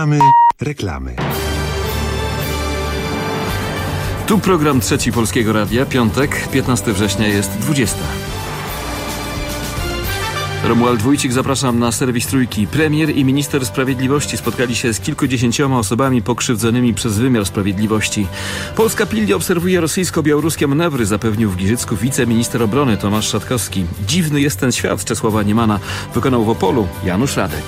Reklamy. Tu program Trzeci Polskiego Radia, piątek, 15 września jest 20. Romuald Wójcik, zapraszam na serwis Trójki. Premier i minister sprawiedliwości spotkali się z kilkudziesięcioma osobami pokrzywdzonymi przez wymiar sprawiedliwości. Polska pilnie obserwuje rosyjsko-białoruskie manewry, zapewnił w Giżycku wiceminister obrony Tomasz Szatkowski. Dziwny jest ten świat Czesława Niemana, wykonał w Opolu Janusz Radek.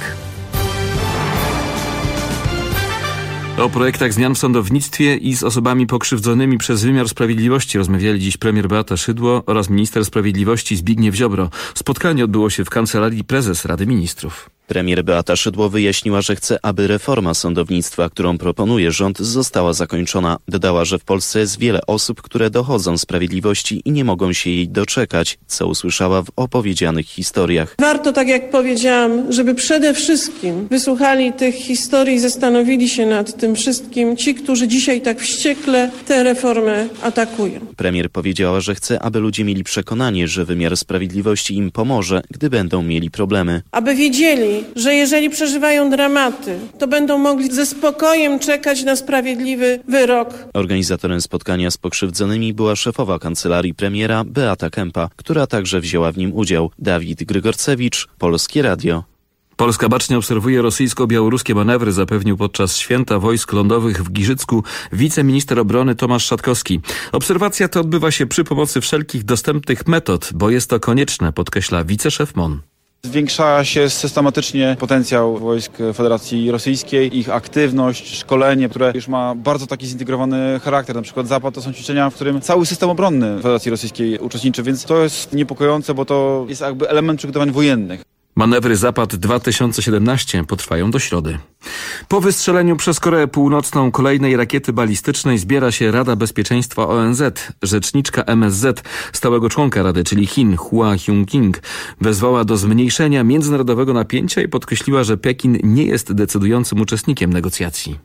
O projektach zmian w sądownictwie i z osobami pokrzywdzonymi przez wymiar sprawiedliwości rozmawiali dziś premier Beata Szydło oraz minister sprawiedliwości Zbigniew Ziobro. Spotkanie odbyło się w Kancelarii Prezes Rady Ministrów. Premier Beata Szydło wyjaśniła, że chce, aby reforma sądownictwa, którą proponuje rząd, została zakończona. Dodała, że w Polsce jest wiele osób, które dochodzą sprawiedliwości i nie mogą się jej doczekać, co usłyszała w opowiedzianych historiach. Warto, tak jak powiedziałam, żeby przede wszystkim wysłuchali tych historii i zastanowili się nad tym wszystkim ci, którzy dzisiaj tak wściekle tę reformę atakują. Premier powiedziała, że chce, aby ludzie mieli przekonanie, że wymiar sprawiedliwości im pomoże, gdy będą mieli problemy. Aby wiedzieli, że jeżeli przeżywają dramaty, to będą mogli ze spokojem czekać na sprawiedliwy wyrok. Organizatorem spotkania z pokrzywdzonymi była szefowa kancelarii premiera Beata Kempa, która także wzięła w nim udział. Dawid Grygorcewicz, Polskie Radio. Polska bacznie obserwuje rosyjsko-białoruskie manewry, zapewnił podczas Święta Wojsk Lądowych w Giżycku wiceminister obrony Tomasz Szatkowski. Obserwacja ta odbywa się przy pomocy wszelkich dostępnych metod, bo jest to konieczne, podkreśla wiceszef MON. Zwiększa się systematycznie potencjał wojsk Federacji Rosyjskiej, ich aktywność, szkolenie, które już ma bardzo taki zintegrowany charakter. Na przykład Zapad to są ćwiczenia, w którym cały system obronny Federacji Rosyjskiej uczestniczy, więc to jest niepokojące, bo to jest jakby element przygotowań wojennych. Manewry Zapad 2017 potrwają do środy. Po wystrzeleniu przez Koreę Północną kolejnej rakiety balistycznej zbiera się Rada Bezpieczeństwa ONZ. Rzeczniczka MSZ, stałego członka Rady, czyli Chin, Hua Hyun-king, wezwała do zmniejszenia międzynarodowego napięcia i podkreśliła, że Pekin nie jest decydującym uczestnikiem negocjacji.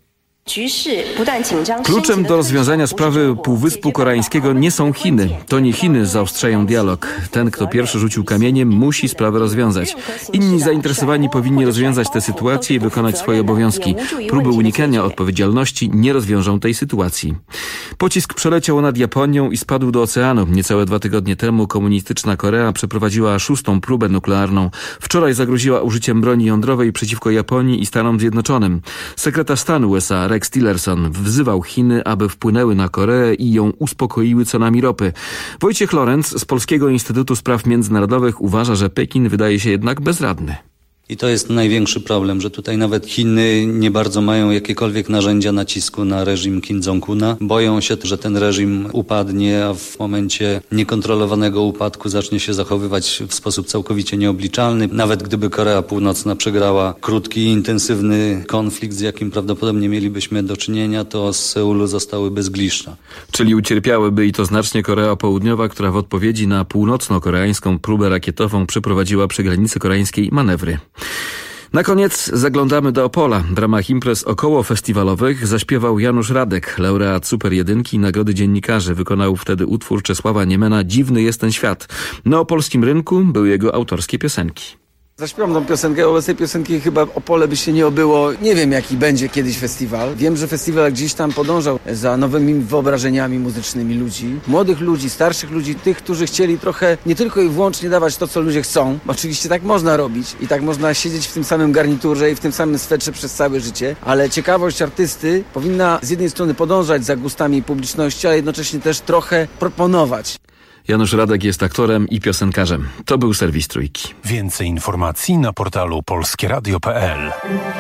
Kluczem do rozwiązania sprawy Półwyspu Koreańskiego nie są Chiny. To nie Chiny zaostrzają dialog. Ten, kto pierwszy rzucił kamieniem, musi sprawę rozwiązać. Inni zainteresowani powinni rozwiązać tę sytuację i wykonać swoje obowiązki. Próby unikania odpowiedzialności nie rozwiążą tej sytuacji. Pocisk przeleciał nad Japonią i spadł do oceanu. Niecałe 2 tygodnie temu komunistyczna Korea przeprowadziła 6. próbę nuklearną. Wczoraj zagroziła użyciem broni jądrowej przeciwko Japonii i Stanom Zjednoczonym. Sekretarz stanu USA Rex Tillerson wzywał Chiny, aby wpłynęły na Koreę i ją uspokoiły cenami ropy. Wojciech Lorenz z Polskiego Instytutu Spraw Międzynarodowych uważa, że Pekin wydaje się jednak bezradny. I to jest największy problem, że tutaj nawet Chiny nie bardzo mają jakiekolwiek narzędzia nacisku na reżim Kim Jong-una. Boją się, że ten reżim upadnie, a w momencie niekontrolowanego upadku zacznie się zachowywać w sposób całkowicie nieobliczalny. Nawet gdyby Korea Północna przegrała krótki, intensywny konflikt, z jakim prawdopodobnie mielibyśmy do czynienia, to z Seulu zostałyby zgliszcza. Czyli ucierpiałyby i to znacznie Korea Południowa, która w odpowiedzi na północno-koreańską próbę rakietową przeprowadziła przy granicy koreańskiej manewry. Na koniec zaglądamy do Opola. W ramach imprez okołofestiwalowych zaśpiewał Janusz Radek, laureat Super Jedynki i Nagrody Dziennikarzy. Wykonał wtedy utwór Czesława Niemana Dziwny jest ten świat. Na opolskim rynku były jego autorskie piosenki. Zaśpiewam tą piosenkę, bez tej piosenki chyba Opole by się nie obyło. Nie wiem, jaki będzie kiedyś festiwal. Wiem, że festiwal gdzieś tam podążał za nowymi wyobrażeniami muzycznymi ludzi. Młodych ludzi, starszych ludzi, tych, którzy chcieli trochę nie tylko i wyłącznie dawać to, co ludzie chcą. Oczywiście tak można robić i tak można siedzieć w tym samym garniturze i w tym samym swetrze przez całe życie, ale ciekawość artysty powinna z jednej strony podążać za gustami publiczności, ale jednocześnie też trochę proponować. Janusz Radek jest aktorem i piosenkarzem. To był serwis Trójki. Więcej informacji na portalu polskieradio.pl.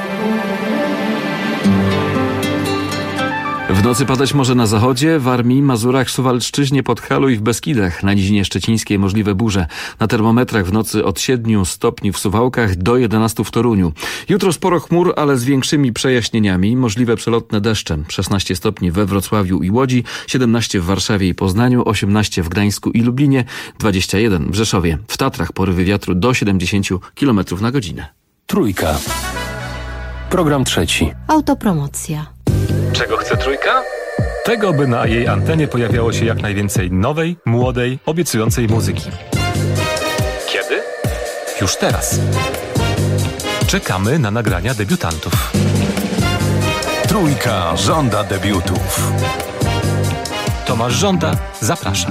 W nocy padać może na zachodzie, Warmii, Mazurach, Suwalszczyźnie, Podhalu i w Beskidach. Na Nizinie Szczecińskiej możliwe burze. Na termometrach w nocy od 7 stopni w Suwałkach do 11 w Toruniu. Jutro sporo chmur, ale z większymi przejaśnieniami. Możliwe przelotne deszcze. 16 stopni we Wrocławiu i Łodzi, 17 w Warszawie i Poznaniu, 18 w Gdańsku i Lublinie, 21 w Rzeszowie. W Tatrach porywy wiatru do 70 km na godzinę. Trójka. Program trzeci. Autopromocja. Czego chce Trójka? Tego, by na jej antenie pojawiało się jak najwięcej nowej, młodej, obiecującej muzyki. Kiedy? Już teraz. Czekamy na nagrania debiutantów. Trójka żąda debiutów. Tomasz Żąda zaprasza.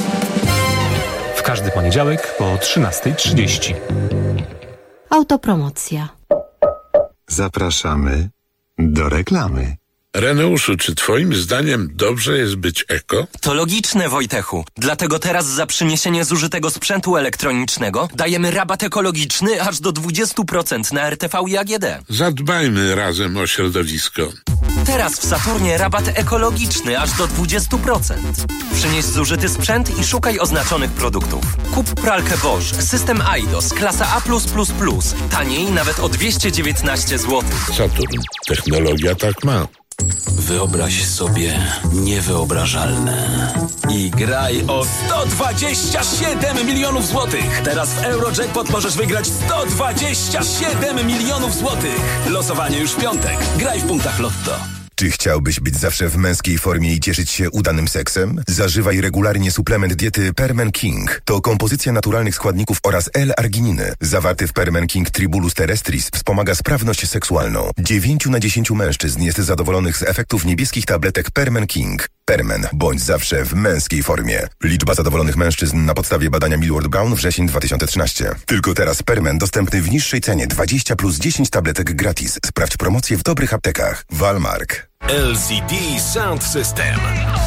W każdy poniedziałek po 13:30. Autopromocja. Zapraszamy do reklamy. Reneuszu, czy twoim zdaniem dobrze jest być eko? To logiczne, Wojtechu. Dlatego teraz za przyniesienie zużytego sprzętu elektronicznego dajemy rabat ekologiczny aż do 20% na RTV i AGD. Zadbajmy razem o środowisko. Teraz w Saturnie rabat ekologiczny aż do 20%. Przynieś zużyty sprzęt i szukaj oznaczonych produktów. Kup pralkę Bosch, system Eidos, klasa A+++. Taniej nawet o 219 zł. Saturn. Technologia tak ma. Wyobraź sobie niewyobrażalne i graj o 127 milionów złotych. Teraz w Eurojackpot możesz wygrać 127 milionów złotych. Losowanie już w piątek. Graj w punktach Lotto. Czy chciałbyś być zawsze w męskiej formie i cieszyć się udanym seksem? Zażywaj regularnie suplement diety Permen King. To kompozycja naturalnych składników oraz L-argininy. Zawarty w Permen King Tribulus terrestris wspomaga sprawność seksualną. 9 na 10 mężczyzn jest zadowolonych z efektów niebieskich tabletek Permen King. Permen. Bądź zawsze w męskiej formie. Liczba zadowolonych mężczyzn na podstawie badania Millward Brown wrzesień 2013. Tylko teraz Permen dostępny w niższej cenie 20 plus 10 tabletek gratis. Sprawdź promocję w dobrych aptekach. Walmart. LCD Sound System.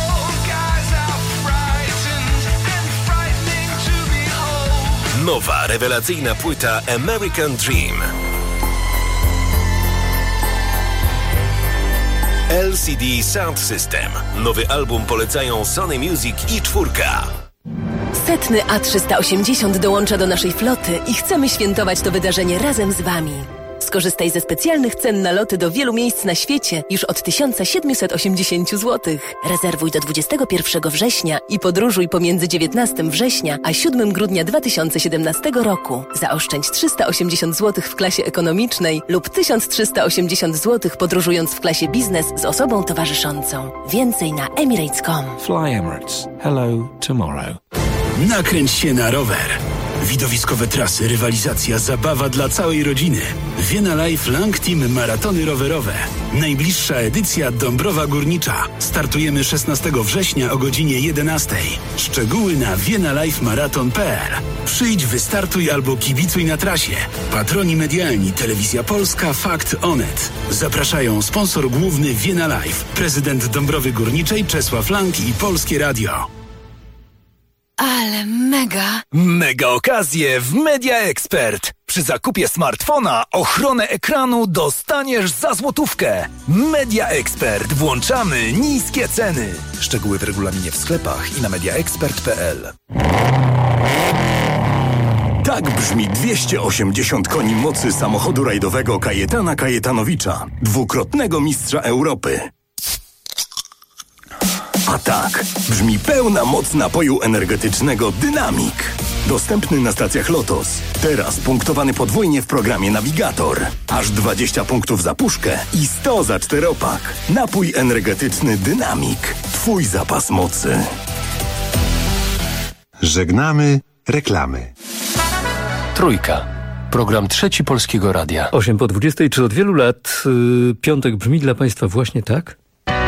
Nowa, rewelacyjna płyta American Dream. LCD Sound System. Nowy album polecają Sony Music i Czwórka. Setny A380 dołącza do naszej floty i chcemy świętować to wydarzenie razem z Wami. Skorzystaj ze specjalnych cen na loty do wielu miejsc na świecie już od 1780 zł. Rezerwuj do 21 września i podróżuj pomiędzy 19 września a 7 grudnia 2017 roku. Zaoszczędź 380 zł w klasie ekonomicznej lub 1380 zł podróżując w klasie biznes z osobą towarzyszącą. Więcej na emirates.com. Fly Emirates. Hello tomorrow. Nakręć się na rower. Widowiskowe trasy, rywalizacja, zabawa dla całej rodziny. Vienna Life Lang Team Maratony Rowerowe. Najbliższa edycja Dąbrowa Górnicza. Startujemy 16 września o godzinie 11. Szczegóły na viennalifemarathon.pl. Przyjdź, wystartuj albo kibicuj na trasie. Patroni medialni Telewizja Polska, Fakt Onet. Zapraszają sponsor główny Vienna Life, prezydent Dąbrowy Górniczej Czesław Lang i Polskie Radio. Ale mega! Mega okazje w Media Expert. Przy zakupie smartfona ochronę ekranu dostaniesz za złotówkę. Media Expert. Włączamy niskie ceny. Szczegóły w regulaminie w sklepach i na mediaexpert.pl. Tak brzmi 280 koni mocy samochodu rajdowego Kajetana Kajetanowicza, dwukrotnego mistrza Europy. A tak brzmi pełna moc napoju energetycznego Dynamik. Dostępny na stacjach Lotos. Teraz punktowany podwójnie w programie Navigator. Aż 20 punktów za puszkę i 100 za czteropak. Napój energetyczny Dynamik. Twój zapas mocy. Żegnamy reklamy. Trójka. Program Trzeci Polskiego Radia. 8:20. Czy od wielu lat piątek brzmi dla Państwa właśnie tak?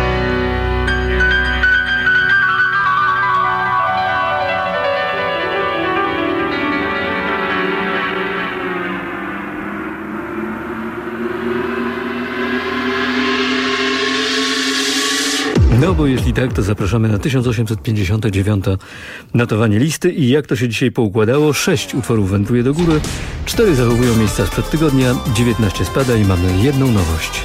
No bo jeśli tak, to zapraszamy na 1859 notowanie listy i jak to się dzisiaj poukładało? 6 utworów wędruje do góry, 4 zachowują miejsca sprzed tygodnia, 19 spada i mamy jedną nowość.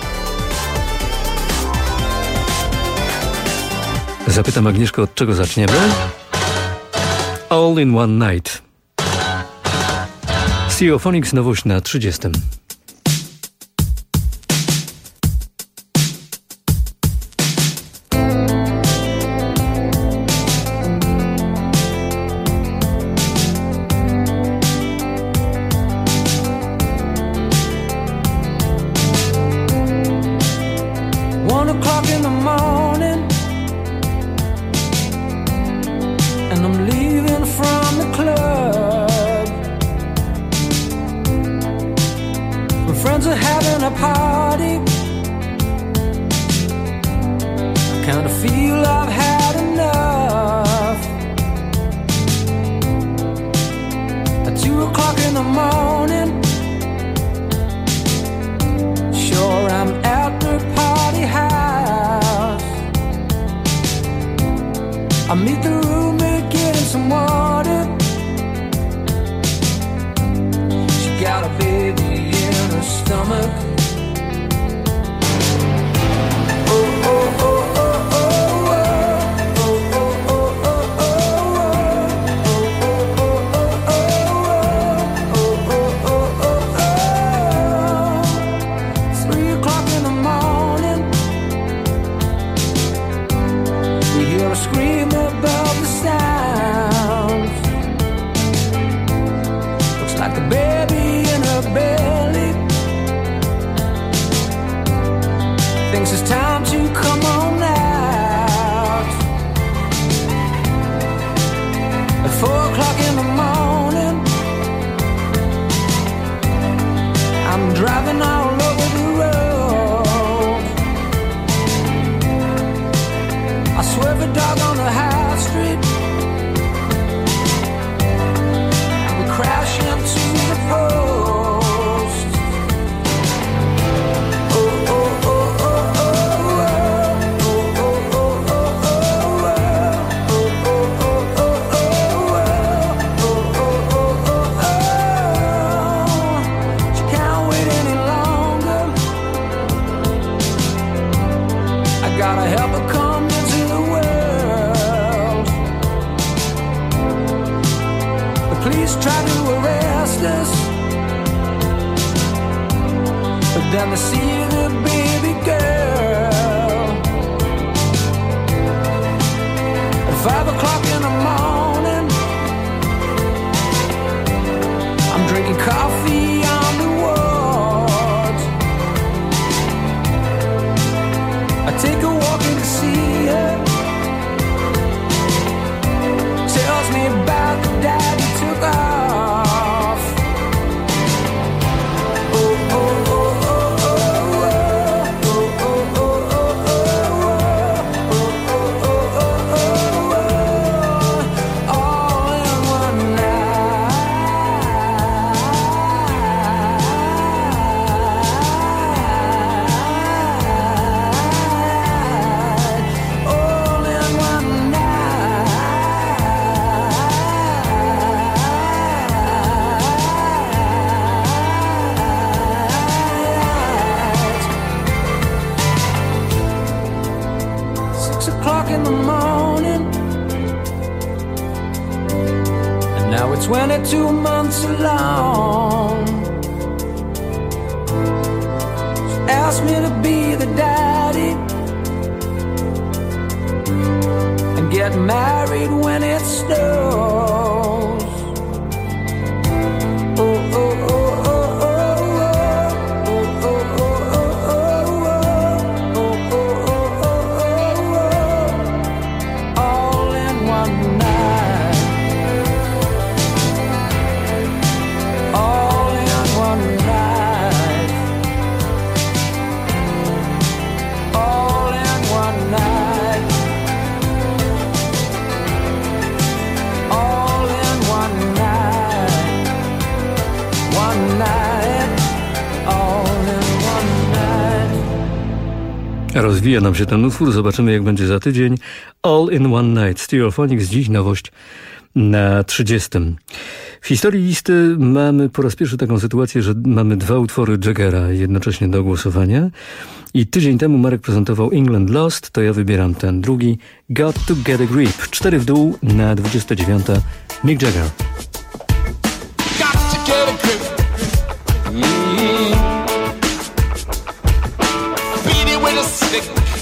Zapytam Agnieszkę, od czego zaczniemy? All in One Night. Stereophonics, nowość na 30. feel I've had enough. At 2 o'clock in the morning, sure I'm at the party house. I meet the roommate getting some water. She got a baby in her stomach. Scream above the sound. Looks like a baby in her belly. Thinks it's time to come on out. At 4 o'clock in the morning, I'm driving all over the road. I swerve a dog on the high street, and we crash into the post. Oh, oh, oh, oh, oh, oh, oh, oh, oh, oh, oh. She can't wait any longer. I gotta help her come into the world. The police try to arrest us, but then they see the baby girl. At 5 o'clock in the morning, I'm drinking coffee on the ward. I take a walk in to see her. Tells me about the dad who took off. Oh, oh, oh, oh, oh, oh, oh, oh, oh, oh, oh, all in one night. All in one night. 6 o'clock in the morning, and now we're 22 months along. She asked me to be the daddy and get married when it snows. Oh, oh, oh, oh, oh, oh, oh, oh, oh, oh, oh, oh, all in one night. All in one night. All in one night. All in one night. One night. All in one night. Rozwija nam się ten utwór, zobaczymy jak będzie za tydzień. All in One Night, Stereophonics, dziś nowość na 30. W historii listy mamy po raz pierwszy taką sytuację, że mamy 2 utwory Jaggera jednocześnie do głosowania. I tydzień temu Marek prezentował England Lost, to ja wybieram ten drugi, Got to Get a Grip. 4 w dół na 29. Mick Jagger. Got to get a grip. Beat it with a stick.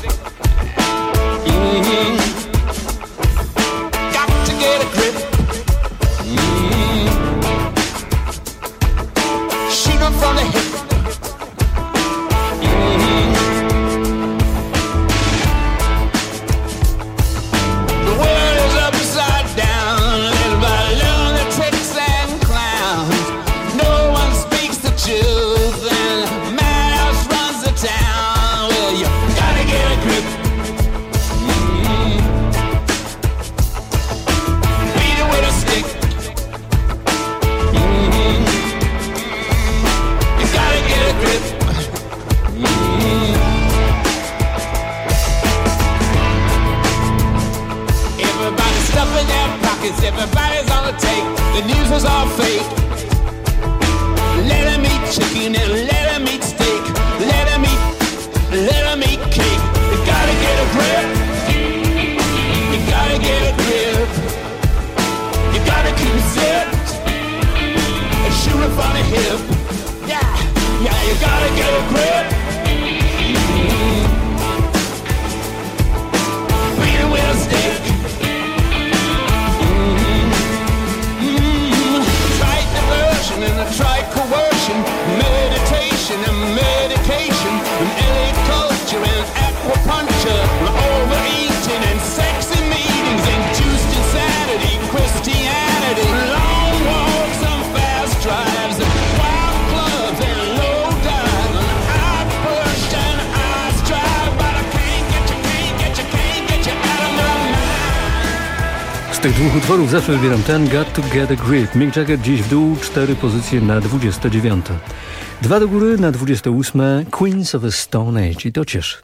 Got to get a grip. Shoot 'em from the hip. The world is upside down, led by lunatics and clowns. No one speaks the truth, and madhouse runs the town. Well, you gotta get a grip. everybody's on the take. The news is all fake. Let them eat chicken and let them eat steak. Let them eat cake. You gotta get a grip. You gotta get a grip. You gotta keep it zipped and shoot it from the hip. Yeah, you gotta get a grip. Beat it with a stick. Trite diversion and a trite coercion. Meditation and medication. And LA culture and aquapuncture. Overeating and sexy meetings. Induced insanity, Christianity. Long walks and fast drives. And wild clubs and low dives. And I push and I strive. But I can't get you out of my mind. Z tych dwóch utworów zawsze wybieram ten Got to Get a Grip. Mick Jagger dziś w dół, 4 pozycje na 29. 2 do góry na 28. Queens of the Stone Age. I to cieszy.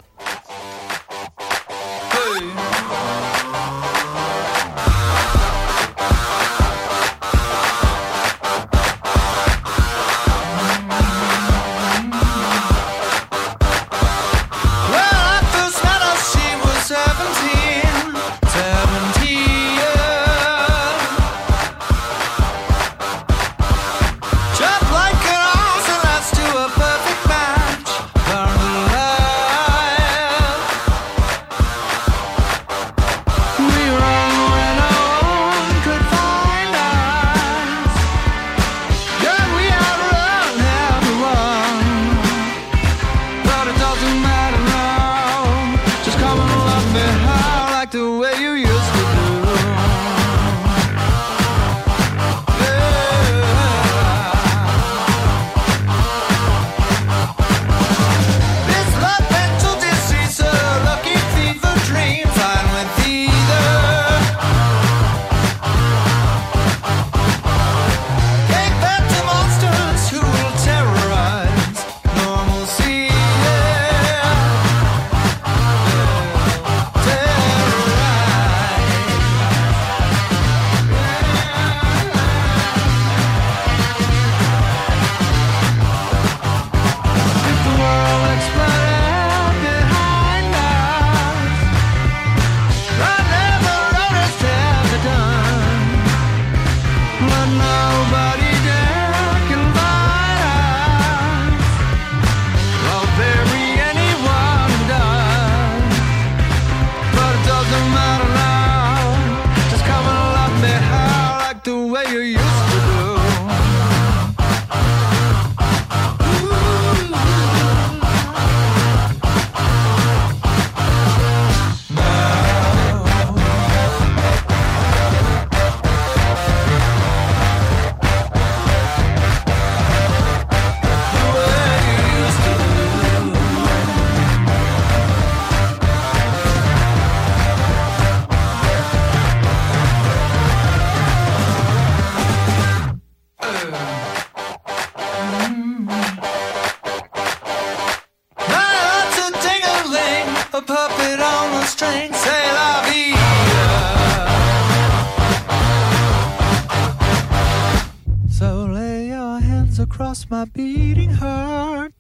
across my beating heart.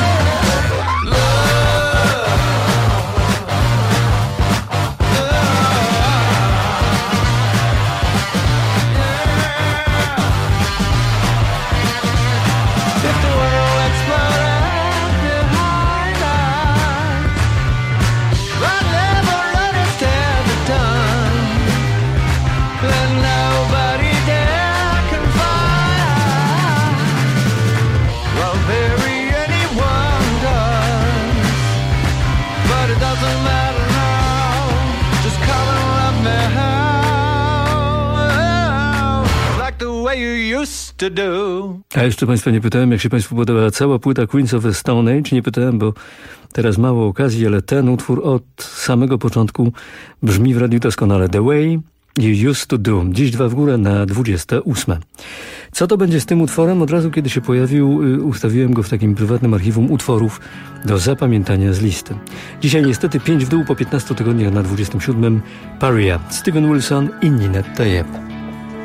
A jeszcze Państwa nie pytałem, jak się Państwu podoba cała płyta Queens of the Stone Age. Nie pytałem, bo teraz mało okazji, ale ten utwór od samego początku brzmi w radiu doskonale. The Way You Used to Do. Dziś 2 w górę na 28. Co to będzie z tym utworem? Od razu, kiedy się pojawił, ustawiłem go w takim prywatnym archiwum utworów do zapamiętania z listy. Dzisiaj niestety 5 w dół po 15 tygodniach na 27. Paria, Steven Wilson i Ninette Tayeb.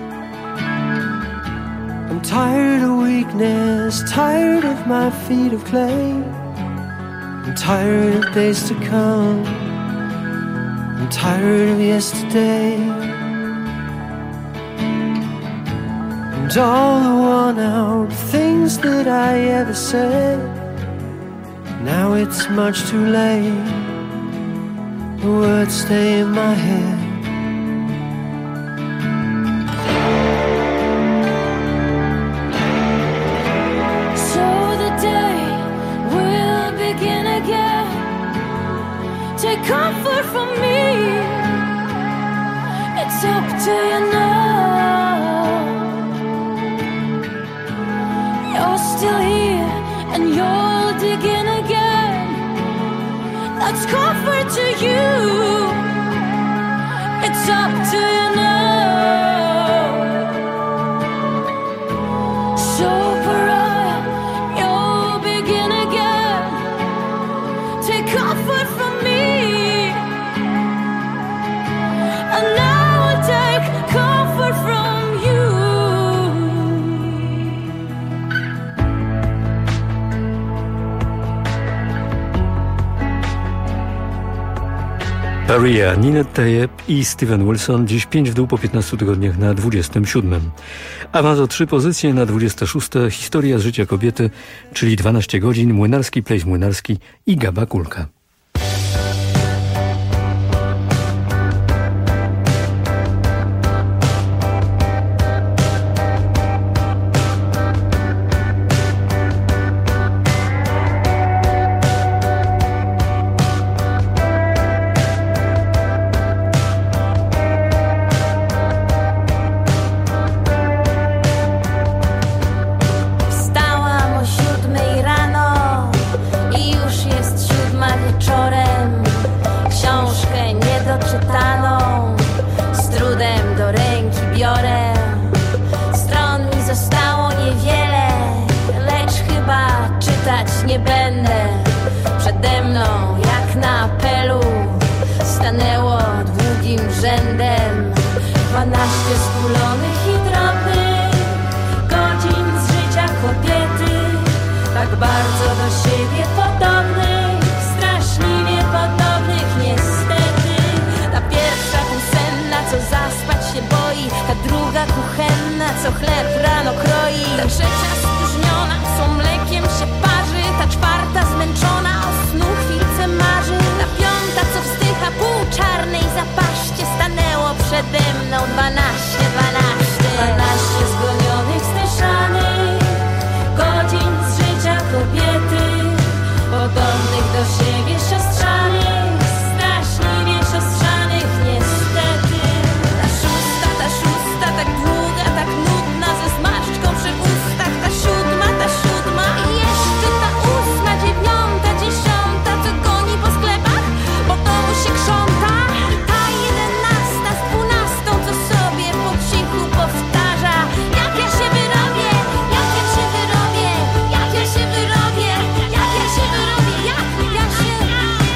I'm tired of weakness, tired of my feet of clay. I'm tired of days to come, I'm tired of yesterday. And all the worn-out things that I ever said, now it's much too late. The words stay in my head. So the day will begin again. Take comfort from me. It's up to you now. You're still here and you'll dig in again. That's comfort to you. It's up to you now. So pariah, you'll begin again. Take comfort from me, and I will take comfort from you. Paria, Nina Tayeb i Steven Wilson. Dziś 5 w dół po 15 tygodniach na 27. Awans o 3 pozycje na 26. Historia z życia kobiety, czyli 12 godzin, Młynarski, Place Młynarski i Gaba Kulka. Wstałam o 7 rano i już jest 7 wieczorem. Książkę niedoczytaną z trudem do ręki biorę. Stron mi zostało niewiele, lecz chyba czytać nie będę. Przede mną jak na apelu stanęło długim rzędem 12 skulonych i drobnych godzin z życia kobiety, tak bardzo do siebie podobnych, straszliwie podobnych niestety. Ta pierwsza półsenna, co zaspać się boi, ta druga kuchenna, co chleb rano kroi, ta trzecia spóźniona, co mlekiem się parzy, ta czwarta zmęczona, o snu chwilce marzy, ta piąta, co wzdycha pół czarnej zapaście, stanęło przede mną 12 zgonionych, zdeszanych godzin z życia kobiety, podobnych do siebie siostrzanych, straszliwie siostrzanych niestety. Ta szósta, tak długa, tak nudna, ze zmarszczką przy ustach, ta siódma i jeszcze ta 8, 9, 10, co goni po sklepach, bo domu się krząta, i ta 11 z 12, co sobie po cichu powtarza. Jak ja się wyrobię, jak ja się wyrobię, jak ja się wyrobię, jak ja się wyrobię, jak ja się wyrobię.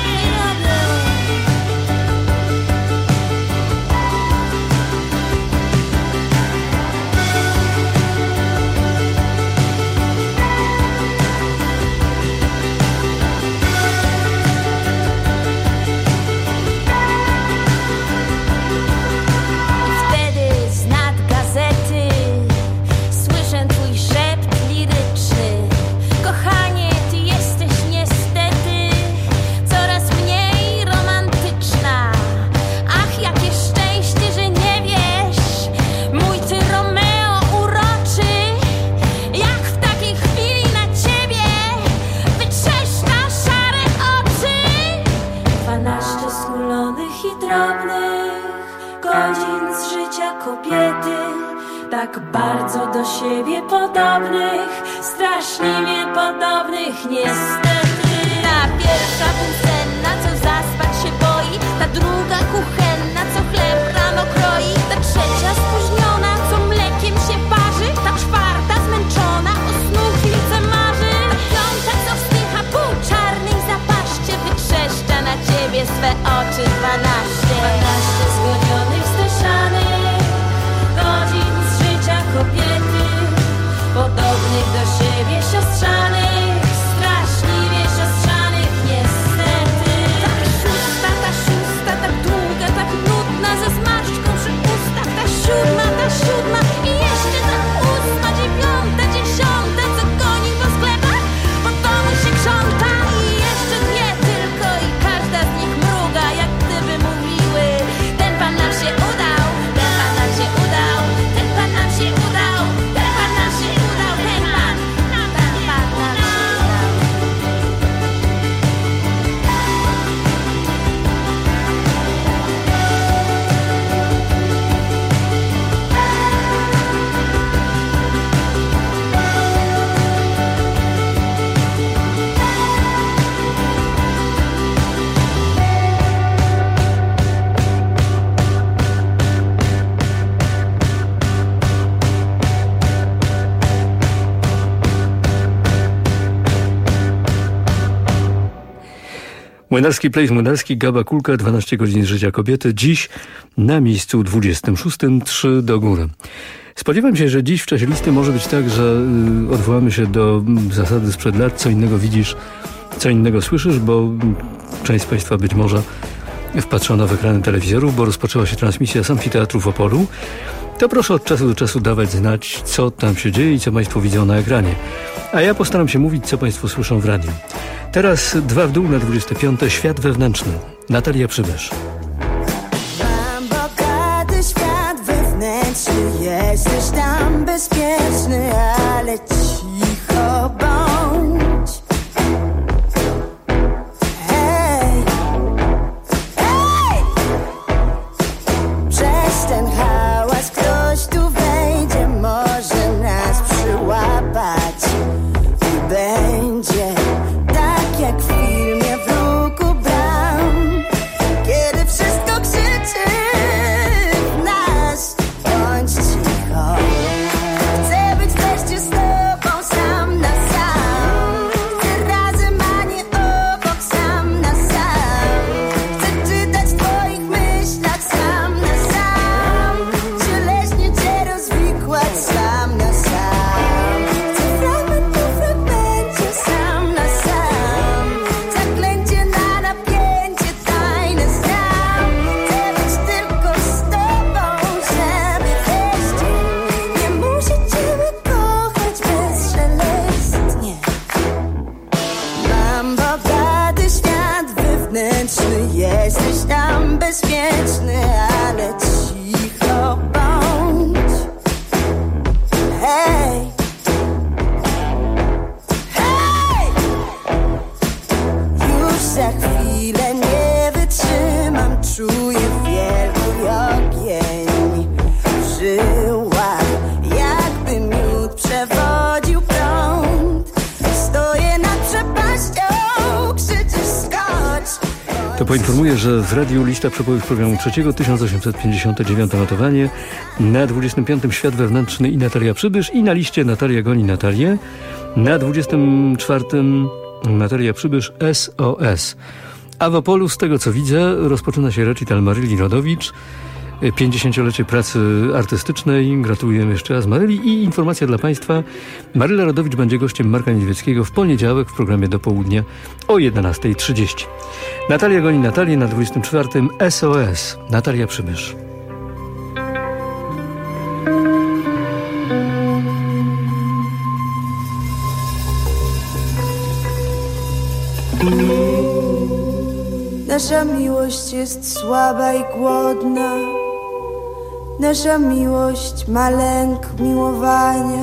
Wtedy z nad gazety słyszę twój szept liryczny. Kochanie, ty jesteś niestety coraz mniej romantyczna. Ach, jakie szczęście, że nie wiesz, mój ty Romeo uroczy, jak w takiej chwili na ciebie wytrzeszcza szare oczy. 12 skulonych i drobnych godzin z życia kobiety, tak bardzo do siebie podobnych, straszliwie podobnych niestety. Ta pierwsza półsenna, co zaspać się boi, ta druga kuchenna, co chleb rano kroi, ta trzecia spóźniona, co mlekiem się parzy, ta czwarta zmęczona, o snu chwilce marzy, ta piąta, co wzdycha pół czarnej zapaście, wytrzeszcza na ciebie swe oczy. 12 zgonionych, zdeszanych godzin z życia kobiety, Młynarski Place, Młynarski, Gaba Kulka, 12 godzin życia kobiety. Dziś na miejscu 26, 3 do góry. Spodziewam się, że dziś w czasie listy może być tak, że odwołamy się do zasady sprzed lat, co innego widzisz, co innego słyszysz, bo część z Państwa być może wpatrzona w ekrany telewizorów, bo rozpoczęła się transmisja z amfiteatru w Opolu. To proszę od czasu do czasu dawać znać, co tam się dzieje i co Państwo widzą na ekranie. A ja postaram się mówić, co Państwo słyszą w radiu. Teraz 2 w dół na 25. Świat wewnętrzny. Natalia Przybysz. Mam bogaty świat wewnętrzny, jesteś tam bezpieczny, ale cicho bądź. Hej, hej! Przez ten hałas ktoś tu wejdzie, może nas przyłapać i będzie tak jak w filmie Wróg u bram, kiedy wszystko krzyczy w nas. Bądź cicho, chcę być wreszcie z tobą sam na sam. Chcę razem, a nie obok, sam na sam. Chcę czytać w twoich myślach sam na sam. Cieleśnie cię rozwikłać sam na sam. Chcę fragment po fragmencie sam na sam. Zaklęcie na napięcie tajne znam. Chcę być tylko z tobą, żeby wreszcie nie muszę ciebie kochać bezszelestnie. Mam bogaty świat wewnętrzny, jesteś tam bezpieczny, ale cicho bądź. Hej, hej! Już za chwilę nie wytrzymam, czuję wielki ogień w żyłach, jakby miód przewodził prąd. Stoję nad przepaścią, krzyczysz skocz. To poinformuję, że w radiu lista przebojów programu 3, 1859 notowanie, na 25 Świat wewnętrzny i Natalia Przybysz, i na liście Natalia goni Natalię, na 24 Natalia Przybysz SOS. A w Opolu, z tego co widzę, rozpoczyna się recital Maryli Rodowicz, 50-lecie pracy artystycznej. Gratulujemy jeszcze raz Maryli. I informacja dla Państwa: Maryla Rodowicz będzie gościem Marka Niedźwieckiego w poniedziałek w programie do południa o 11:30. Natalia goni Natalię, na 24 SOS. Natalia Przybysz. Nasza miłość jest słaba i głodna. Nasza miłość ma lęk miłowania.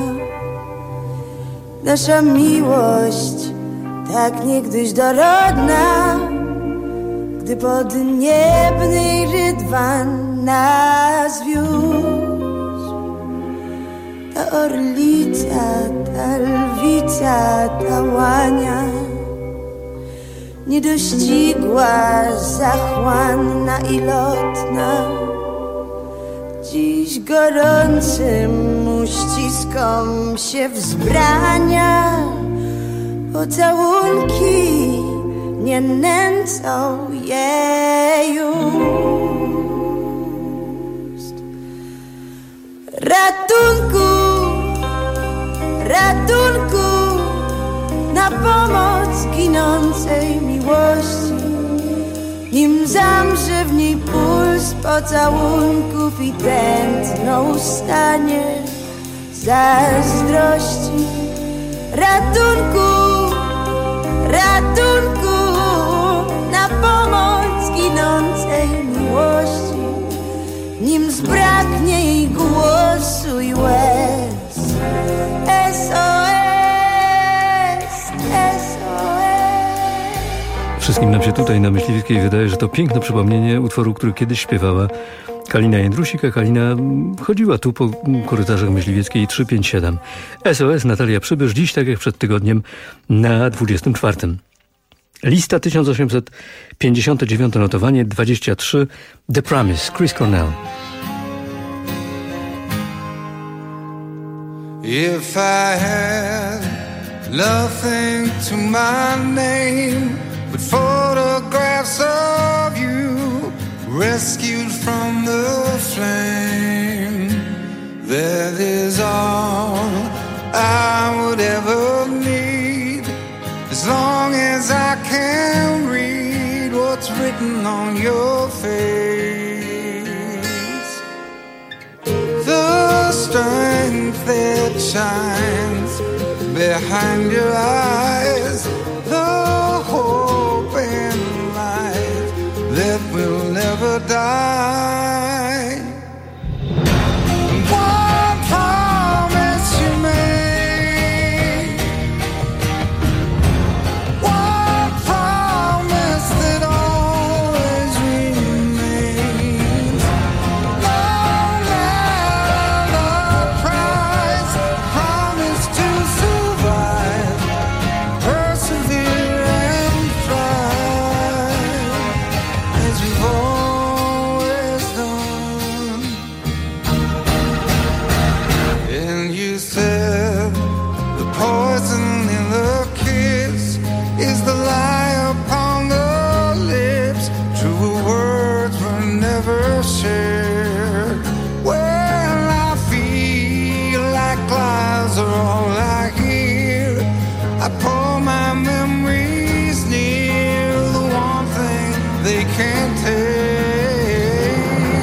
Nasza miłość tak niegdyś dorodna, gdy podniebny rydwan nas wiózł. Ta orlica, ta lwica, ta łania, niedościgła, zachłanna i lotna, dziś gorącym uściskom się wzbrania. Pocałunki nie nęcą jej ust. Ratunku, ratunku, na pomoc ginącej miłości, nim zamrze w niej puls pocałunków i tętno ustanie zazdrości. Ratunku, ratunku, na pomoc ginącej miłości, nim zbraknie jej głosu i łez. SOS. Wszystkim nam się tutaj na Myśliwskiej wydaje, że to piękne przypomnienie utworu, który kiedyś śpiewała Kalina Jędrusik, a Kalina chodziła tu po korytarzach Myśliwieckiej 357. SOS, Natalia Przybysz, dziś tak jak przed tygodniem na 24. Lista 1859 notowanie 23 The Promise, Chris Cornell. If I had nothing to my name, but photographs of you rescued from the flame. That is all I would ever need, as long as I can read what's written on your face. The strength that shines behind your eyes, the hope and light that will never die. One promise you made, one promise that always remains. No matter the price, promise to survive, persevere and thrive, as we've always done. And you said the poison in the kiss is the lie upon the lips. True words were never shared. Well, I feel like lies are all I hear. I pull my memories near, the one thing they can't take.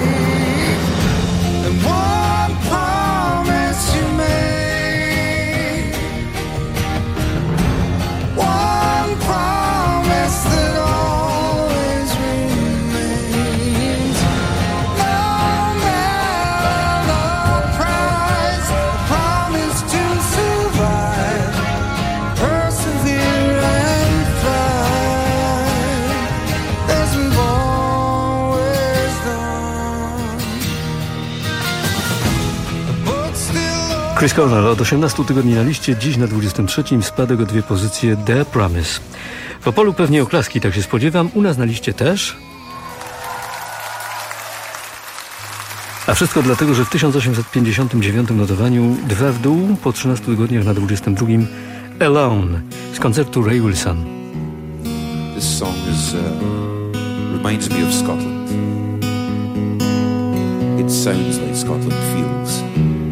And one promise you made, one promise that always remains. No matter the price, promise to survive, persevere and thrive, as we've always done. But still Chris Cornell od 18 tygodni na liście, dziś na 23 spadek o 2 pozycje The Promise. W Opolu pewnie oklaski, tak się spodziewam, u nas na liście też. A wszystko dlatego, że w 1859 notowaniu 2 w dół, po 13 tygodniach na 22 Alone z koncertu Ray Wilson. This song reminds me of Scotland. It sounds like Scotland feels.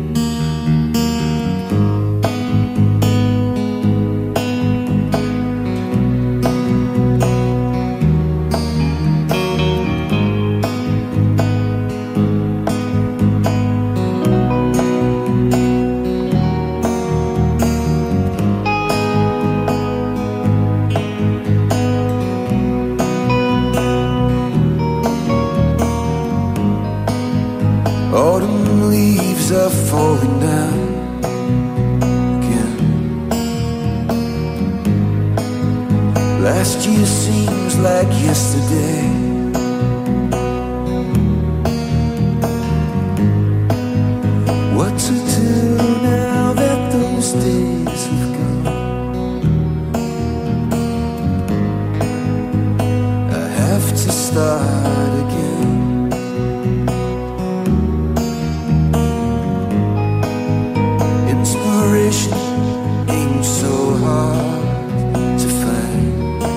autumn leaves are falling down again. Last year seems like yesterday. What to do now that those days have gone? I have to start again. Inspiration ain't so hard to find.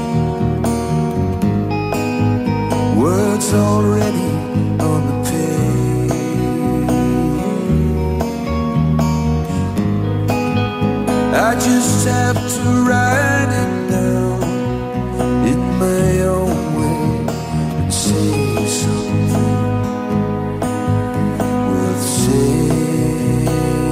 Words already on the page. I just have to write it down in my own way and say something worth saying.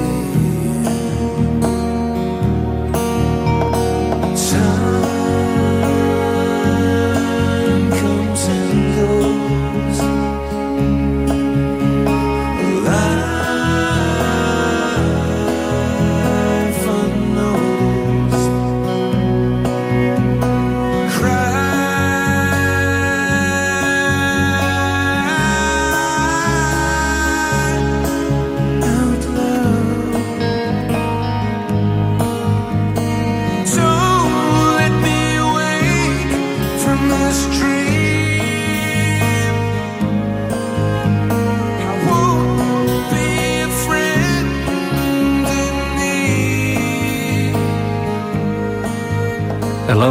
Time comes and goes. Life unnoticed.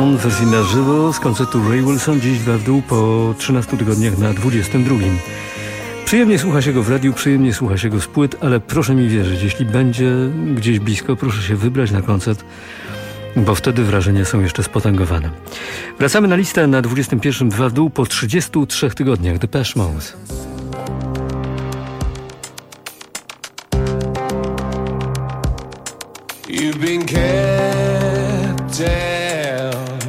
Down w wersji na żywo z koncertu Ray Wilson, dziś 2 w dół po 13 tygodniach na 22. Przyjemnie słucha się go w radiu, przyjemnie słucha się go z płyt, ale proszę mi wierzyć, jeśli będzie gdzieś blisko, proszę się wybrać na koncert, bo wtedy wrażenia są jeszcze spotęgowane. Wracamy na listę na 21. 2 w dół po 33 tygodniach. Depeche Mode. You've been kept down.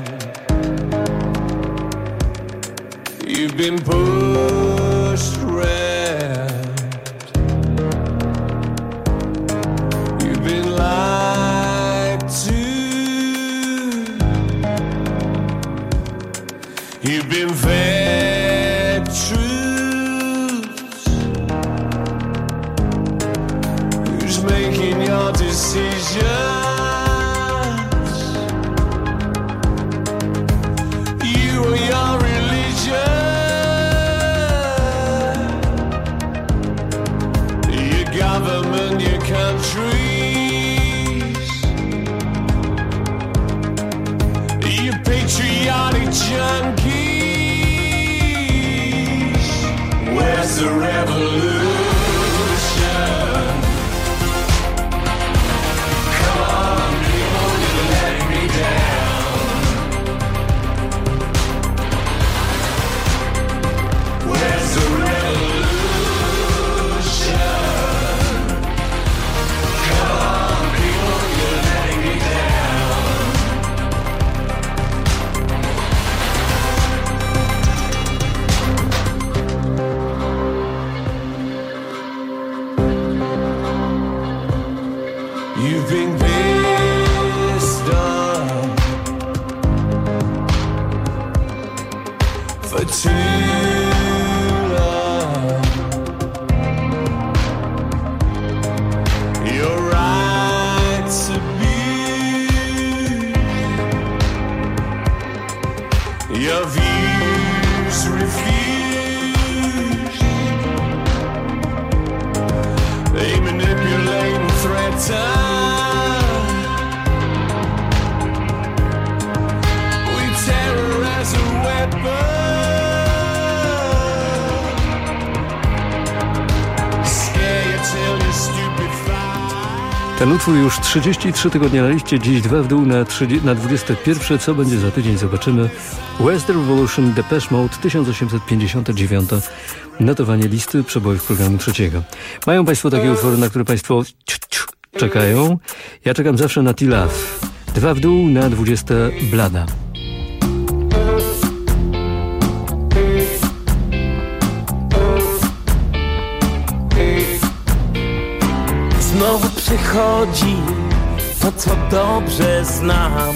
You've been pushed around. You've been lied to. You've been fed truths. Who's making your decisions? You or your religion? Your government, your countries? Your patriotic junkies? Where's the revolution? You've been pissed off for too long. Your right to be, your views refused. They manipulate and threaten. Ten utwór już 33 tygodnie na liście, dziś 2 w dół na 21. Co będzie za tydzień, zobaczymy. Where's the Revolution, Depeche Mode, 1859. Notowanie listy przebojów programu trzeciego. Mają Państwo takie utwory, na które Państwo czekają? Ja czekam zawsze na T-Love. 2 w dół na 20. Blada. Znowu przychodzi to, co dobrze znam.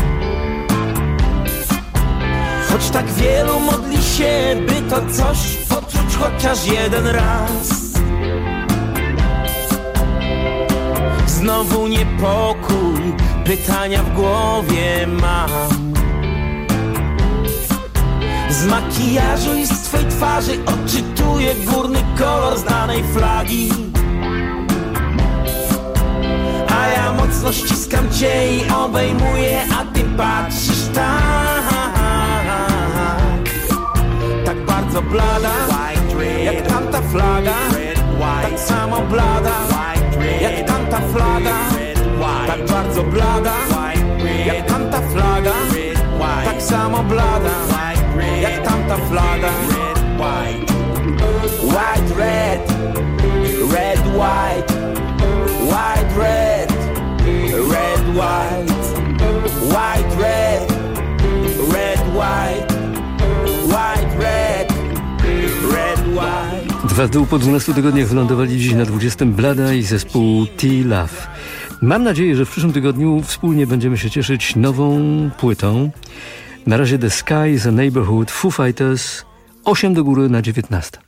Choć tak wielu modli się, by to coś poczuć chociaż jeden raz. Znowu niepokój, pytania w głowie mam. Z makijażu i z twej twarzy odczytuję górny kolor znanej flagi. A ja mocno ściskam cię i obejmuję, a ty patrzysz tak. Tak bardzo blada, jak tamta flaga. Tak samo blada, jak tamta flaga. Tak bardzo blada, jak tamta flaga. Tak samo blada, jak tamta flaga. White, red, red, white. White, red, red, white. White, red, red, white. White, red, red, white. 2 w dół po 12 tygodniach wylądowali dziś na 20. Blada i zespół T-Love. Mam nadzieję, że w przyszłym tygodniu wspólnie będziemy się cieszyć nową płytą. Na razie The Sky is a Neighborhood, Foo Fighters, 8 do góry na 19.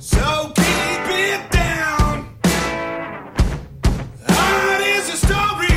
Story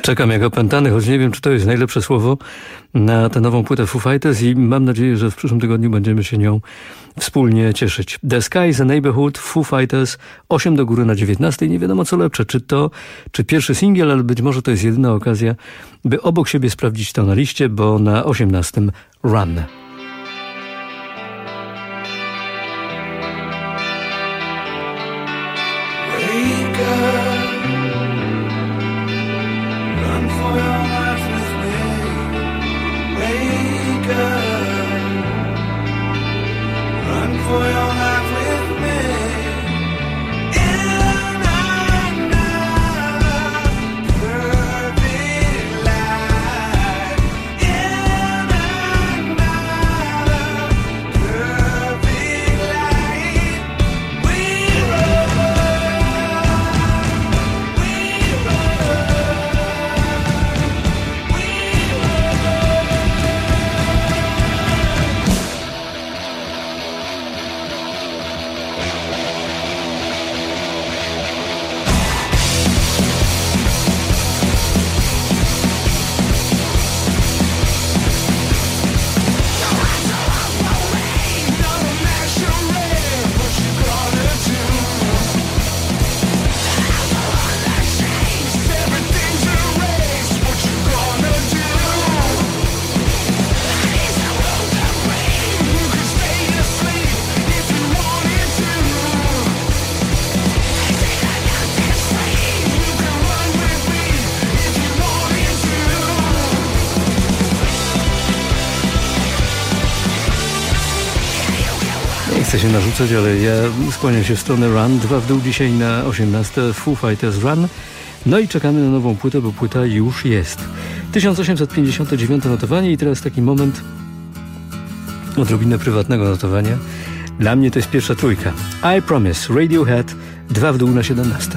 Czekam jak opętany, choć nie wiem, czy to jest najlepsze słowo na tę nową płytę Foo Fighters i mam nadzieję, że w przyszłym tygodniu będziemy się nią wspólnie cieszyć. The Sky is a Neighborhood, Foo Fighters, 8 do góry na 19. Nie wiadomo co lepsze, czy pierwszy singiel, ale być może to jest jedyna okazja, by obok siebie sprawdzić to na liście, bo na 18 Run. Chcę się narzucać, ale ja skłaniam się w stronę Run. 2 w dół dzisiaj na 18 Foo Fighters Run. No i czekamy na nową płytę, bo płyta już jest. 1859 notowanie i teraz taki moment odrobinę prywatnego notowania. Dla mnie to jest pierwsza trójka. I Promise, Radiohead, 2 w dół na 17.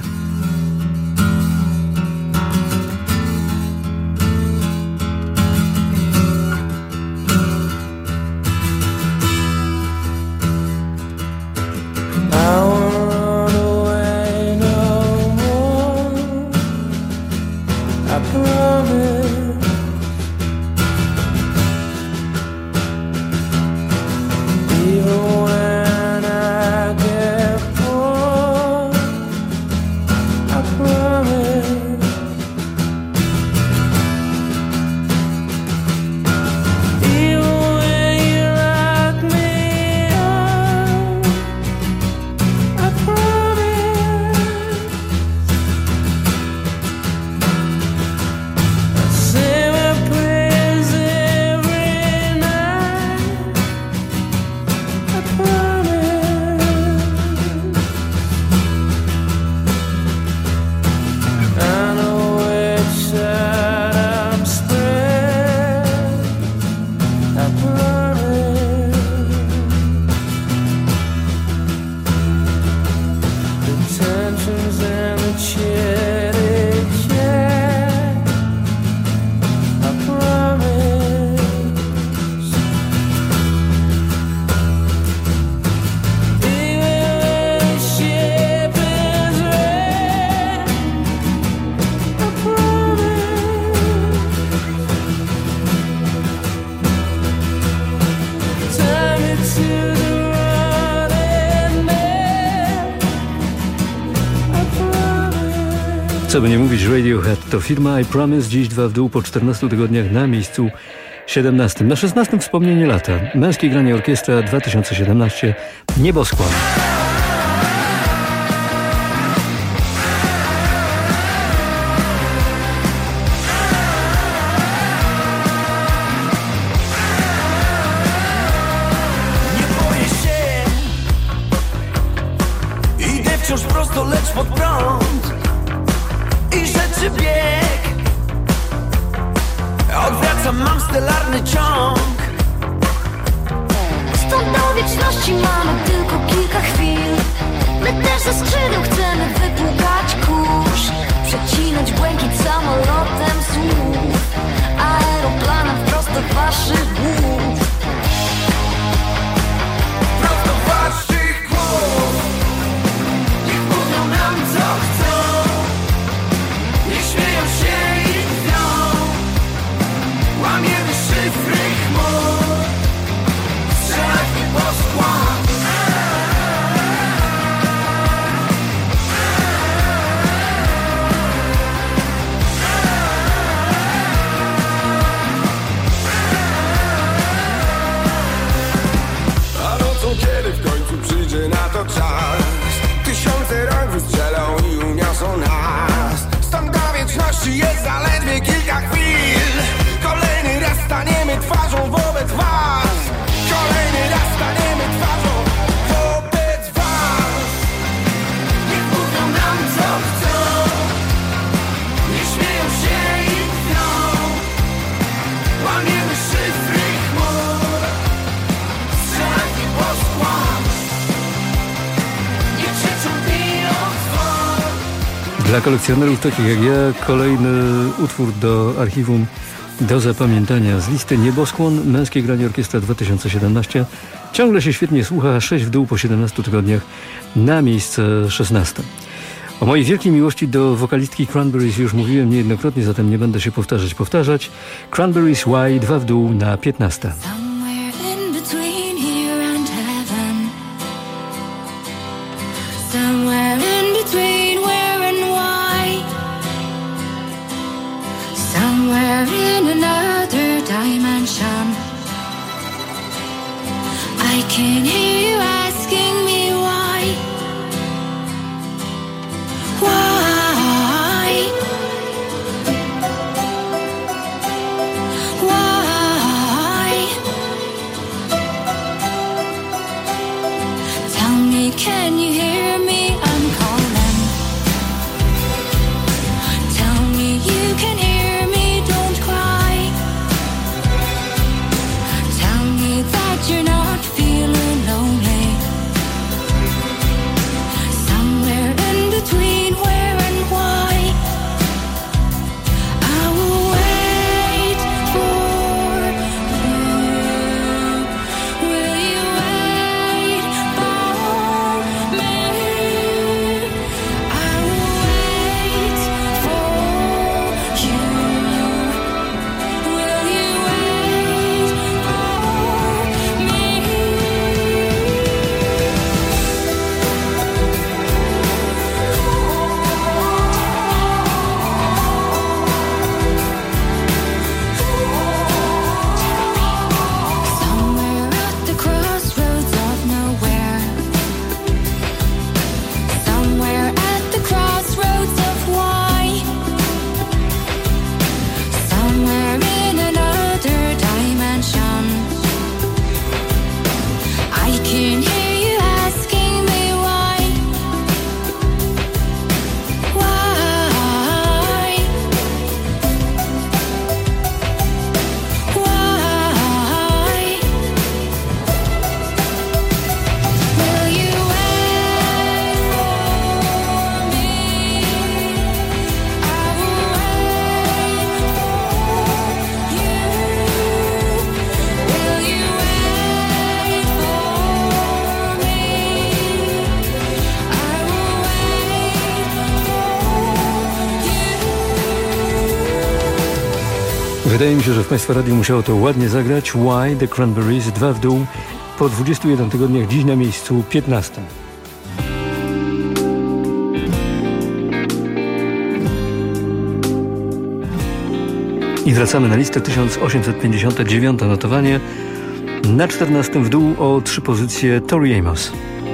Co by nie mówić, Radiohead to firma I Promise, dziś 2 w dół po 14 tygodniach na miejscu 17. Na 16 wspomnienie lata. Męskie granie orkiestra 2017. Nieboskłon. Nie boję się, idę wciąż prosto, lecz pod prąd. I rzeczy bieg, odwracam, mam stelarny ciąg. Stąd do wieczności mamy tylko kilka chwil. My też ze skrzydeł chcemy wypłukać kurz, przecinać błękit samolotem słów, aeroplanem wprost do waszych głów. Prosto do waszych głów. Niech mówią nam co chcą, niech śmieją się i Dla kolekcjonerów takich jak ja kolejny utwór do archiwum do zapamiętania z listy Nieboskłon, Męskie Granie Orkiestra 2017. Ciągle się świetnie słucha, 6 w dół po 17 tygodniach na miejsce 16. O mojej wielkiej miłości do wokalistki Cranberries już mówiłem niejednokrotnie, zatem nie będę się powtarzać. Cranberries Why 2 w dół na 15. Somewhere in between where and why. Somewhere in another dimension. I can hear you asking me why. Why? Why? Tell me, can you hear me? I'm calling. Tell me you can hear me, don't cry. Tell me that you're not feeling lonely. Somewhere in between where and why. I will wait for you. Will you wait for me? I will wait for you. Will you wait for me? Somewhere at the crossroads of nowhere. Somewhere at the crossroads of why. Somewhere in another dimension. I can hear you asking me why. Why? Why? Will you wait for me? I will wait for you. Will you wait for me? I will wait for you. Wydaje mi się, że w Państwa radiu musiało to ładnie zagrać. Why The Cranberries 2 w dół po 21 tygodniach, dziś na miejscu 15. I wracamy na listę 1859 notowanie. Na 14 w dół o 3 pozycje Tori Amos.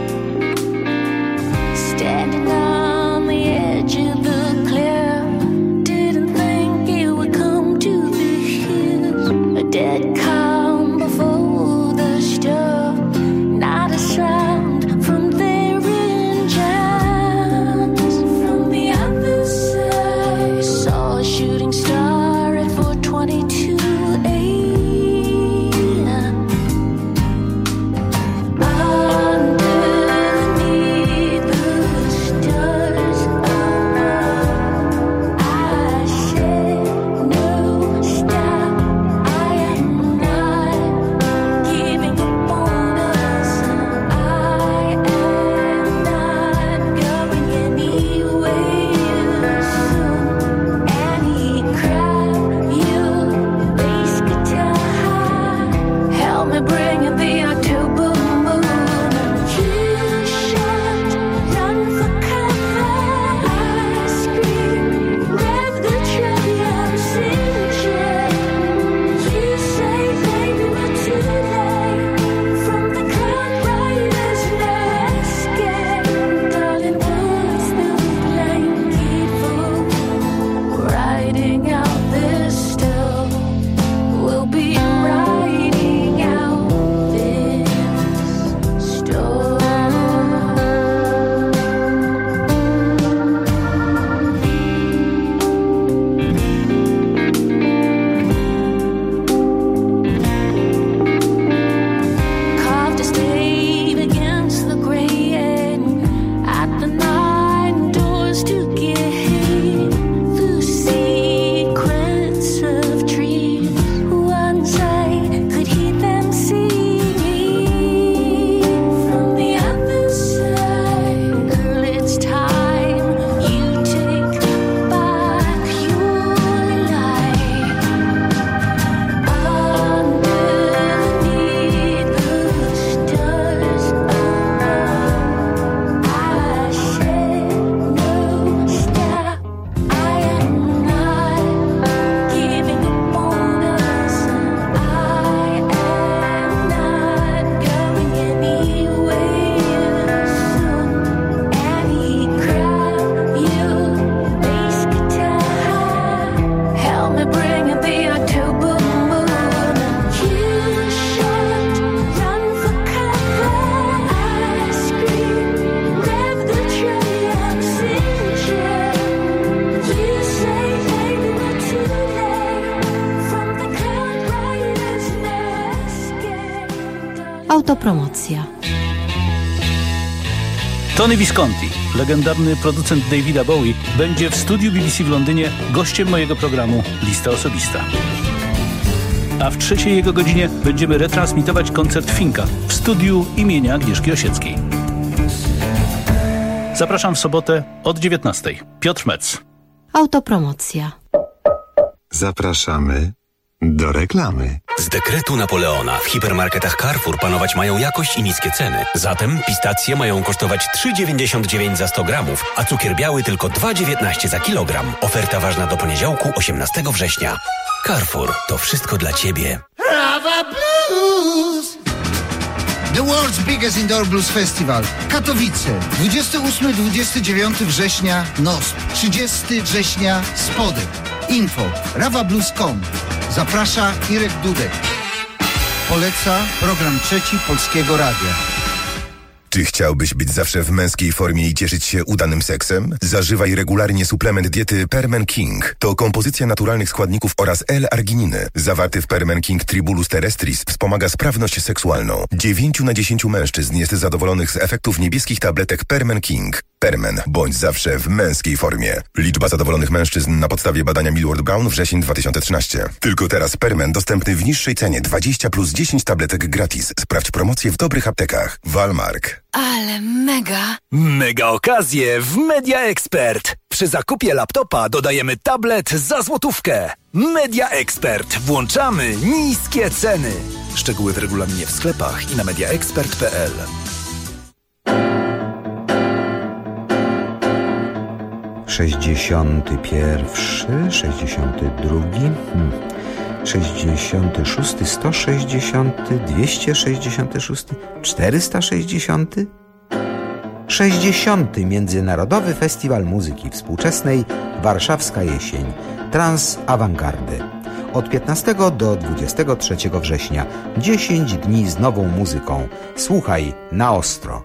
Standing on the edge of the cliff, didn't think it would come to this. A dead calm before the storm, not a sound from their engines. From the other side, saw a shooting star at 4:22 a.m. Underneath the stars. Autopromocja. Tony Visconti, legendarny producent Davida Bowie, będzie w studiu BBC w Londynie gościem mojego programu Lista Osobista. A w trzeciej jego godzinie będziemy retransmitować koncert Finka w studiu imienia Agnieszki Osieckiej. Zapraszam w sobotę od 19:00. Piotr Metz. Autopromocja. Zapraszamy do reklamy. Z dekretu Napoleona w hipermarketach Carrefour panować mają jakość i niskie ceny. Zatem pistacje mają kosztować 3,99 za 100 gramów, a cukier biały tylko 2,19 za kilogram. Oferta ważna do poniedziałku 18 września. Carrefour, to wszystko dla Ciebie. Rawa Blues! The World's Biggest Indoor Blues Festival. Katowice. 28-29 września NOSP. 30 września Spodek. Info rawablues.com. Zaprasza Irek Dudek. Poleca program trzeci Polskiego Radia. Czy chciałbyś być zawsze w męskiej formie i cieszyć się udanym seksem? Zażywaj regularnie suplement diety Permen King. To kompozycja naturalnych składników oraz L-argininy. Zawarty w Permen King Tribulus terrestris wspomaga sprawność seksualną. 9 na 10 mężczyzn jest zadowolonych z efektów niebieskich tabletek Permen King. Permen. Bądź zawsze w męskiej formie. Liczba zadowolonych mężczyzn na podstawie badania Millward Brown wrzesień 2013. Tylko teraz Permen dostępny w niższej cenie 20 plus 10 tabletek gratis. Sprawdź promocję w dobrych aptekach. Walmark. Ale mega! Mega okazje w Media Expert. Przy zakupie laptopa dodajemy tablet za złotówkę. Media Expert. Włączamy niskie ceny. Szczegóły w regulaminie w sklepach i na mediaexpert.pl. Sześćdziesiąty pierwszy, 62, 66, 160, 266, 460, 60. Międzynarodowy Festiwal Muzyki Współczesnej Warszawska Jesień Trans Awangardy. Od 15 do 23 września 10 dni z nową muzyką. Słuchaj na ostro.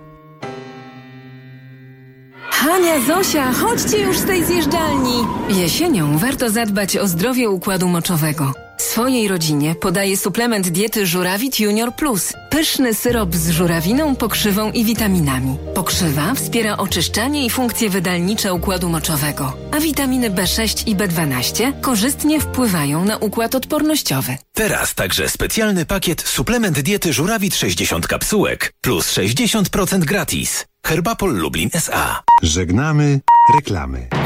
Hania, Zosia, chodźcie już z tej zjeżdżalni. Jesienią warto zadbać o zdrowie układu moczowego. Swojej rodzinie podaję suplement diety Żurawit Junior Plus. Pyszny syrop z żurawiną, pokrzywą i witaminami. Pokrzywa wspiera oczyszczanie i funkcje wydalnicze układu moczowego, a witaminy B6 i B12 korzystnie wpływają na układ odpornościowy. Teraz także specjalny pakiet suplement diety Żurawit 60 kapsułek plus 60% gratis. Herbapol Lublin S.A. Żegnamy reklamy.